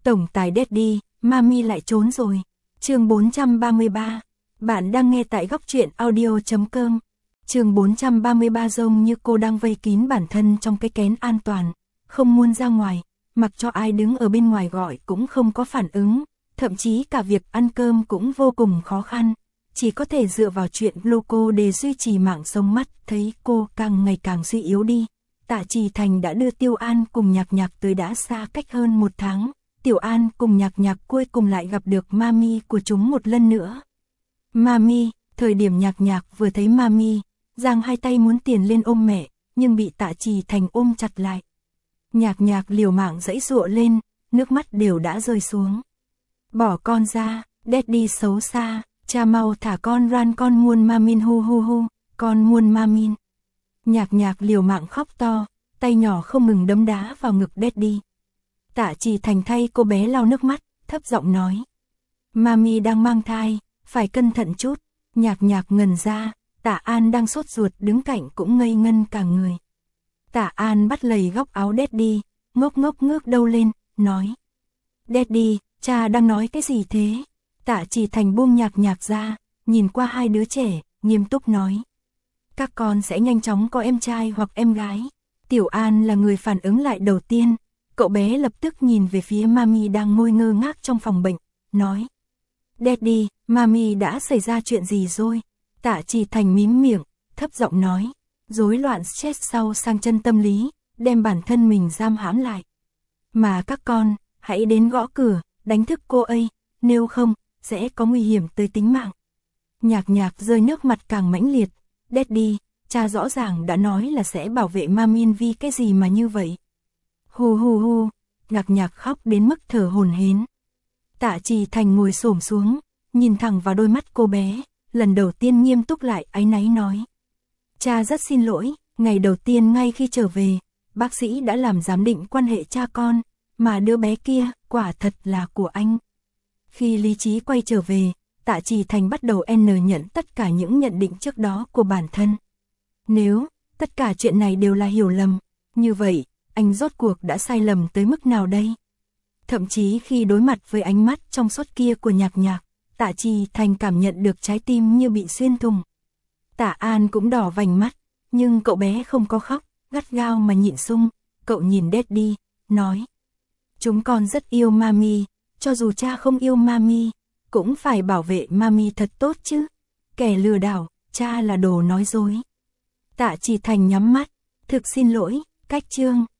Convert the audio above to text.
Tổng tài Daddy, Mami lại trốn rồi. Chương 433. Bạn đang nghe tại góc truyện audio.com. Chương 433 giống như cô đang vây kín bản thân trong cái kén an toàn, không muốn ra ngoài, mặc cho ai đứng ở bên ngoài gọi cũng không có phản ứng, thậm chí cả việc ăn cơm cũng vô cùng khó khăn, chỉ có thể dựa vào chuyện gluco để duy trì mạng sống. Mắt thấy cô càng ngày càng suy yếu đi, Tạ Trì Thành đã đưa Tiêu An cùng Nhạc Nhạc tới đã xa cách hơn 1 tháng. Tiểu An cùng Nhạc Nhạc cuối cùng lại gặp được Mami của chúng một lần nữa. Mami, thời điểm Nhạc Nhạc vừa thấy Mami, giang hai tay muốn tiền lên ôm mẹ, nhưng bị Tạ Trì Thành ôm chặt lại. Nhạc Nhạc liều mạng giãy giụa lên, nước mắt đều đã rơi xuống. Bỏ con ra, Daddy xấu xa, cha mau thả con ran, con muốn Mamin, hu hu hu, con muốn Mamin. Nhạc Nhạc liều mạng khóc to, tay nhỏ không ngừng đấm đá vào ngực Daddy. Tạ Trì Thành thay cô bé lau nước mắt, thấp giọng nói. Mami đang mang thai, phải cẩn thận chút. Nhạc Nhạc ngẩn ra, Tạ An đang sốt ruột đứng cạnh cũng ngây ngân cả người. Tạ An bắt lấy góc áo Daddy, ngốc ngốc ngước đầu lên, nói. Daddy, cha đang nói cái gì thế? Tạ Trì Thành buông Nhạc Nhạc ra, nhìn qua hai đứa trẻ, nghiêm túc nói. Các con sẽ nhanh chóng có em trai hoặc em gái. Tiểu An là người phản ứng lại đầu tiên. Cậu bé lập tức nhìn về phía Mami đang ngồi ngơ ngác trong phòng bệnh, nói. Daddy, Mami đã xảy ra chuyện gì rồi? Tạ Trì Thành mím miệng, thấp giọng nói. Rối loạn stress sau sang chân tâm lý, đem bản thân mình giam hãm lại. Mà các con, hãy đến gõ cửa, đánh thức cô ấy, nếu không, sẽ có nguy hiểm tới tính mạng. Nhạc Nhạc rơi nước mặt càng mãnh liệt. Daddy, cha rõ ràng đã nói là sẽ bảo vệ Mamin, vì cái gì mà như vậy? Hu hu hu, Nhạc Nhạc khóc đến mức thở hổn hển. Tạ Trì Thành ngồi xổm xuống, nhìn thẳng vào đôi mắt cô bé, lần đầu tiên nghiêm túc lại áy náy nói. Cha rất xin lỗi, ngày đầu tiên ngay khi trở về, bác sĩ đã làm giám định quan hệ cha con, mà đứa bé kia quả thật là của anh. Khi lý trí quay trở về, Tạ Trì Thành bắt đầu nhận tất cả những nhận định trước đó của bản thân. Nếu tất cả chuyện này đều là hiểu lầm, như vậy, anh rốt cuộc đã sai lầm tới mức nào đây? Thậm chí khi đối mặt với ánh mắt trong suốt kia của Nhạc Nhạc, Tạ Trì Thành cảm nhận được trái tim như bị xuyên thủng. Tạ An cũng đỏ vành mắt, nhưng cậu bé không có khóc, gắt gao mà nhịn sung. Cậu nhìn Daddy, nói. Chúng con rất yêu Mami, cho dù cha không yêu Mami, cũng phải bảo vệ Mami thật tốt chứ. Kẻ lừa đảo, cha là đồ nói dối. Tạ Trì Thành nhắm mắt, thực xin lỗi, cách chương.